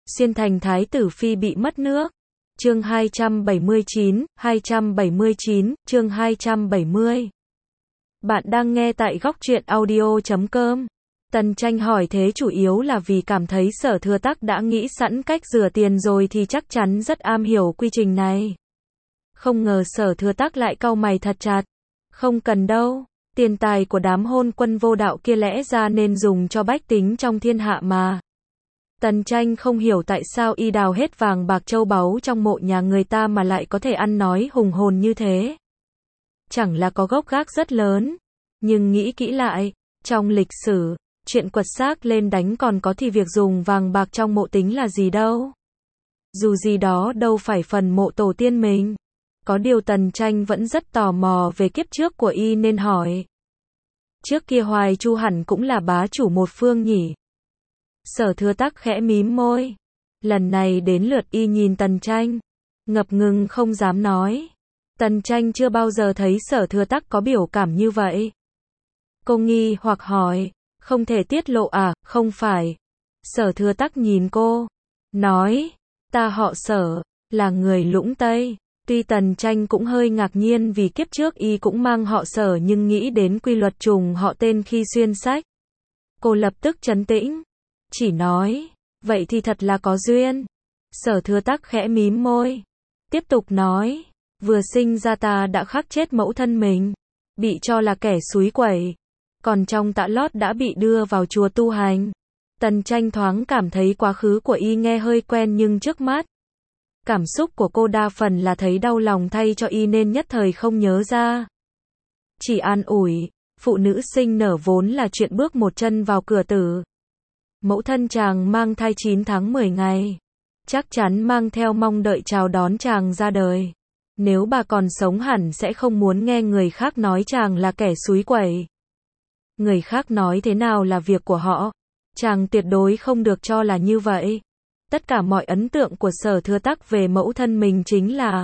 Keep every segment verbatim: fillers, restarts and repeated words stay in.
Xuyên thành thái tử phi bị mất nước. Chương hai trăm bảy mươi chín, hai trăm bảy mươi chín, chương hai trăm bảy mươi. Bạn đang nghe tại góc truyện audio chấm com. Tần Tranh hỏi thế chủ yếu là vì cảm thấy Sở Thừa Tắc đã nghĩ sẵn cách rửa tiền rồi thì chắc chắn rất am hiểu quy trình này. Không ngờ Sở Thừa Tắc lại cau mày thật chặt. Không cần đâu, tiền tài của đám hôn quân vô đạo kia lẽ ra nên dùng cho bách tính trong thiên hạ mà. Tần Tranh không hiểu tại sao y đào hết vàng bạc châu báu trong mộ nhà người ta mà lại có thể ăn nói hùng hồn như thế. Chẳng là có gốc gác rất lớn. Nhưng nghĩ kỹ lại, trong lịch sử, chuyện quật xác lên đánh còn có thì việc dùng vàng bạc trong mộ tính là gì đâu. Dù gì đó đâu phải phần mộ tổ tiên mình. Có điều Tần Tranh vẫn rất tò mò về kiếp trước của y nên hỏi. Trước kia Hoài Chu hẳn cũng là bá chủ một phương nhỉ? Sở Thừa Tắc khẽ mím môi. Lần này đến lượt y nhìn Tần Tranh. Ngập ngừng không dám nói. Tần Tranh chưa bao giờ thấy Sở Thừa Tắc có biểu cảm như vậy. Cô nghi hoặc hỏi. Không thể tiết lộ à? Không phải. Sở Thừa Tắc nhìn cô. Nói. Ta họ Sở. Là người Lũng Tây. Tuy Tần Tranh cũng hơi ngạc nhiên vì kiếp trước y cũng mang họ Sở nhưng nghĩ đến quy luật trùng họ tên khi xuyên sách. Cô lập tức trấn tĩnh. Chỉ nói, vậy thì thật là có duyên. Sở Thừa Tắc khẽ mím môi. Tiếp tục nói, vừa sinh ra ta đã khắc chết mẫu thân mình. Bị cho là kẻ xúi quẩy. Còn trong tạ lót đã bị đưa vào chùa tu hành. Tần Tranh thoáng cảm thấy quá khứ của y nghe hơi quen nhưng trước mắt. Cảm xúc của cô đa phần là thấy đau lòng thay cho y nên nhất thời không nhớ ra. Chỉ an ủi, phụ nữ sinh nở vốn là chuyện bước một chân vào cửa tử. Mẫu thân chàng mang thai chín tháng mười ngày. Chắc chắn mang theo mong đợi chào đón chàng ra đời. Nếu bà còn sống hẳn sẽ không muốn nghe người khác nói chàng là kẻ xúi quẩy. Người khác nói thế nào là việc của họ. Chàng tuyệt đối không được cho là như vậy. Tất cả mọi ấn tượng của Sở Thừa Tắc về mẫu thân mình chính là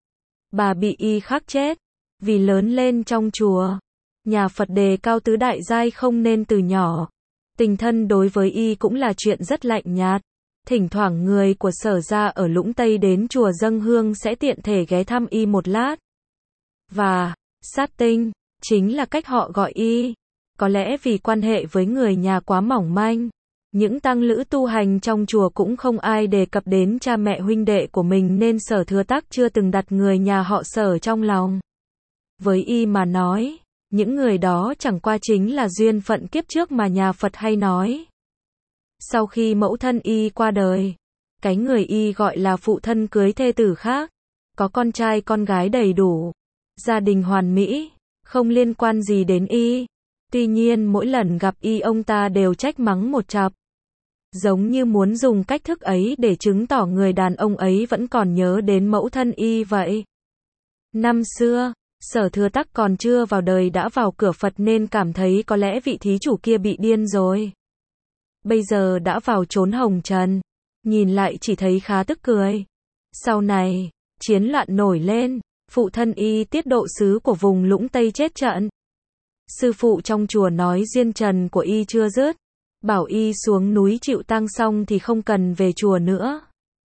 bà bị y khắc chết. Vì lớn lên trong chùa. Nhà Phật đề cao tứ đại giai không nên từ nhỏ. Tình thân đối với y cũng là chuyện rất lạnh nhạt. Thỉnh thoảng người của Sở gia ở Lũng Tây đến chùa dâng hương sẽ tiện thể ghé thăm y một lát. Và, sát tinh, chính là cách họ gọi y. Có lẽ vì quan hệ với người nhà quá mỏng manh. Những tăng lữ tu hành trong chùa cũng không ai đề cập đến cha mẹ huynh đệ của mình nên Sở Thừa Tắc chưa từng đặt người nhà họ Sở trong lòng. Với y mà nói, những người đó chẳng qua chính là duyên phận kiếp trước mà nhà Phật hay nói. Sau khi mẫu thân y qua đời, cái người y gọi là phụ thân cưới thê tử khác, có con trai con gái đầy đủ, gia đình hoàn mỹ, không liên quan gì đến y. Tuy nhiên mỗi lần gặp y ông ta đều trách mắng một chặp. Giống như muốn dùng cách thức ấy để chứng tỏ người đàn ông ấy vẫn còn nhớ đến mẫu thân y vậy. Năm xưa, Sở Thừa Tắc còn chưa vào đời đã vào cửa Phật nên cảm thấy có lẽ vị thí chủ kia bị điên rồi. Bây giờ đã vào chốn hồng trần, nhìn lại chỉ thấy khá tức cười. Sau này, chiến loạn nổi lên, phụ thân y tiết độ sứ của vùng Lũng Tây chết trận. Sư phụ trong chùa nói duyên trần của y chưa dứt, bảo y xuống núi chịu tang xong thì không cần về chùa nữa.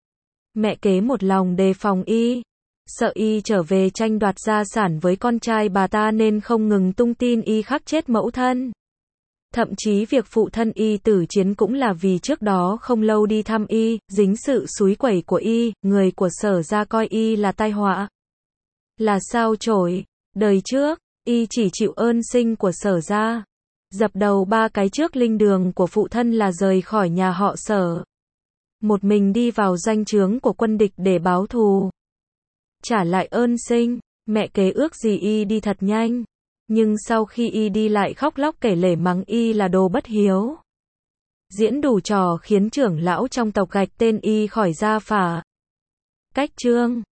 Mẹ kế một lòng đề phòng y. Sợ y trở về tranh đoạt gia sản với con trai bà ta nên không ngừng tung tin y khắc chết mẫu thân. Thậm chí việc phụ thân y tử chiến cũng là vì trước đó không lâu đi thăm y, dính sự xúi quẩy của y, người của Sở gia coi y là tai họa. Là sao chổi, đời trước, y chỉ chịu ơn sinh của Sở gia. Dập đầu ba cái trước linh đường của phụ thân là rời khỏi nhà họ Sở. Một mình đi vào doanh trướng của quân địch để báo thù. Trả lại ơn sinh, mẹ kế ước gì y đi thật nhanh. Nhưng sau khi y đi lại khóc lóc kể lể mắng y là đồ bất hiếu. Diễn đủ trò khiến trưởng lão trong tộc gạch tên y khỏi gia phả. Cách chương